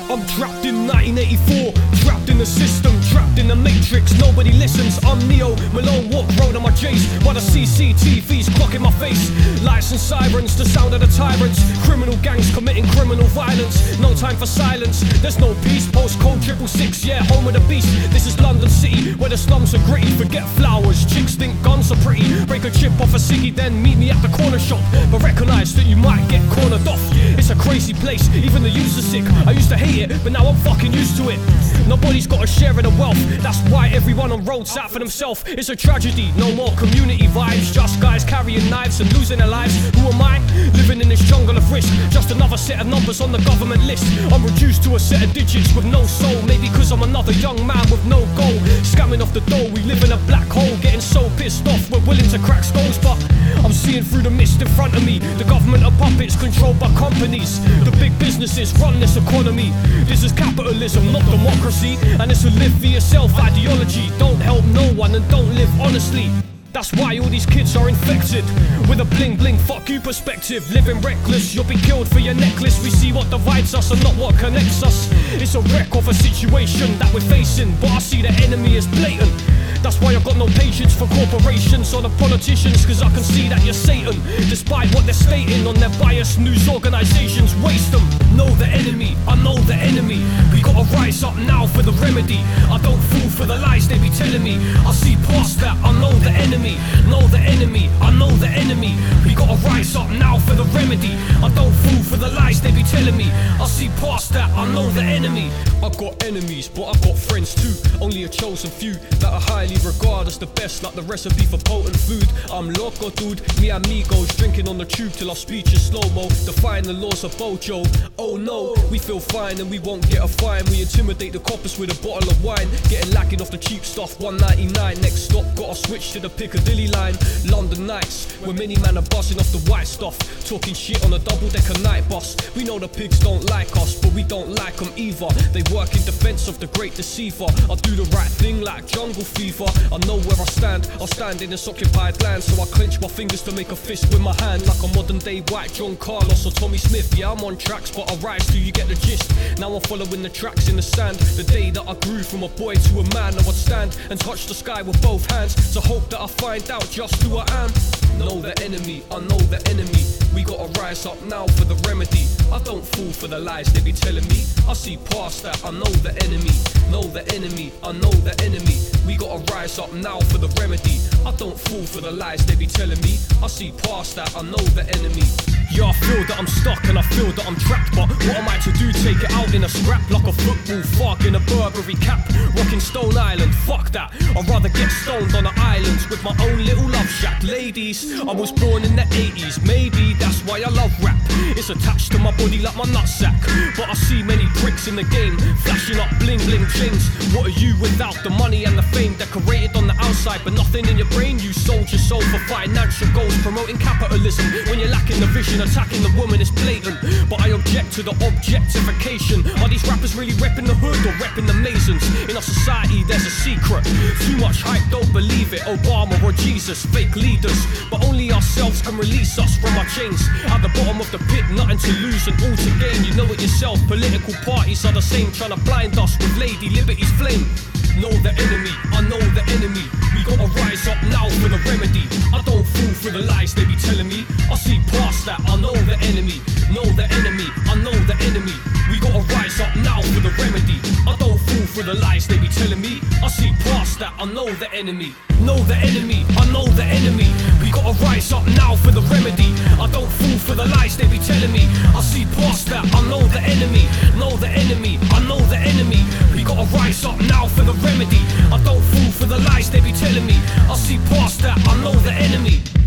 I'm trapped in 1984, trapped in the system, trapped in the matrix, nobody listens. I'm Neo, Malone, walk road on my J's, while the CCTV's clocking my face. Lights and sirens, the sound of the tyrants, criminal gangs committing criminal violence. No time for silence, there's no peace. Postcode 666, yeah, home of the beast. This is London City, where the slums are gritty. Forget flowers, chicks think guns are pretty. Break a chip off a ciggy, then meet me at the corner shop. But recognise that you might get cornered off. It's a crazy place, even the youths are sick. I used to hate it, but now I'm fucking used to it. Nobody's got a share of the wealth, that's why everyone on road's out for themselves. It's a tragedy, no more community vibes, just guys carrying knives and losing their lives. Who am I? Living in this jungle of risk, just another set of numbers on the government list. I'm reduced to a set of digits with no soul, maybe cause I'm another young man with no goal. Scamming off the dough, we live in a black hole, getting so pissed off we're willing to crack skulls. But I'm seeing through the mist in front of me, the government are puppets controlled by companies. The big businesses run this economy. This is capitalism, not democracy, and it's a live for yourself ideology. Don't help no one and don't live honestly. That's why all these kids are infected with a bling bling fuck you perspective. Living reckless, you'll be killed for your necklace. We see what divides us and not what connects us. It's a wreck of a situation that we're facing, but I see the enemy is blatant. That's why I've got no patience for corporations or the politicians, cause I can see that you're Satan. Despite what they're stating on their biased news organizations, waste them. Know the enemy, I know the enemy. We gotta rise up now for the remedy. I don't fall for the lies they be telling me. I see past that, I know the enemy. Know the enemy, I know the enemy. We gotta rise up now for the remedy. I don't fall for the lies they be telling me. I see past that, I know the enemy. I've got enemies, but I've got friends too. Only a chosen few that are highly regarded as the best, like the recipe for potent food. I'm loco, dude, mi amigos, drinking on the tube till our speech is slow-mo, defying the laws of Bojo. Oh no, we feel fine and we won't get a fine. We intimidate the coppers with a bottle of wine, getting lacking off the cheap stuff, $1.99. Next stop, gotta switch to the Piccadilly line. London nights, where many man are buzzing off the white stuff, talking shit on a double-decker night bus. We know the pigs don't like us, but we don't like them either. They work in defense of the great deceiver. I'll do the right thing like jungle fever. I know where I stand, I'll stand in this occupied land. So I clench my fingers to make a fist with my hand, like a modern day white John Carlos or Tommy Smith. Yeah, I'm on tracks, but I rise till you get the gist. Now I'm following the tracks in the sand. The day that I grew from a boy to a man, I would stand and touch the sky with both hands, to hope that I find out just who I am. Know the enemy, I know the enemy. We gotta rise up now for the remedy. I don't fall for the lies they be telling me. I see past that, I know the enemy. Know the enemy, I know the enemy. We gotta rise up now for the remedy. I don't fall for the lies they be telling me. I see past that, I know the enemy. Yeah, I feel that I'm stuck and I feel that I'm trapped, but what am I to do? Take it out in a scrap like a football fuck in a Burberry cap, rocking Stone Island. Fuck that, I'd rather get stoned on the islands with my own little love shack. Ladies, I was born in the 80s, maybe that's why I love rap. It's attached to my body like my nutsack, but I see many pricks in the game, flashing up bling bling chains. What are you without the money and the fame? Decorated on the outside but nothing in your brain. You sold your soul for financial goals, promoting capitalism when you're lacking the vision. Attacking the woman is blatant, but I object to the objectification. Are these rappers really repping the hood or repping the Masons? In our society there's a secret, too much hype, don't believe it. Obama or Jesus, fake leaders, but only ourselves can release us from our chains. At the bottom of the pit, nothing to lose and all to gain. You know it yourself, political parties are the same, trying to blind us with Lady Liberty's flame. Know the enemy, I know the enemy. We gotta rise up now for the remedy. I don't fall for the lies they be telling me. I see past that, I know the enemy. Know the enemy, I know the enemy. We gotta rise up now for the remedy. I don't fall for the lies they be telling me. I see past that, I know the enemy. Know the enemy, I know the enemy. We gotta rise up now for the remedy. I don't fall for the lies they be telling me. I see past that, I know the enemy. Know the enemy, I know the enemy. We gotta rise up now for the remedy. I don't fall for the lies they be telling me. I see past that, I know the enemy.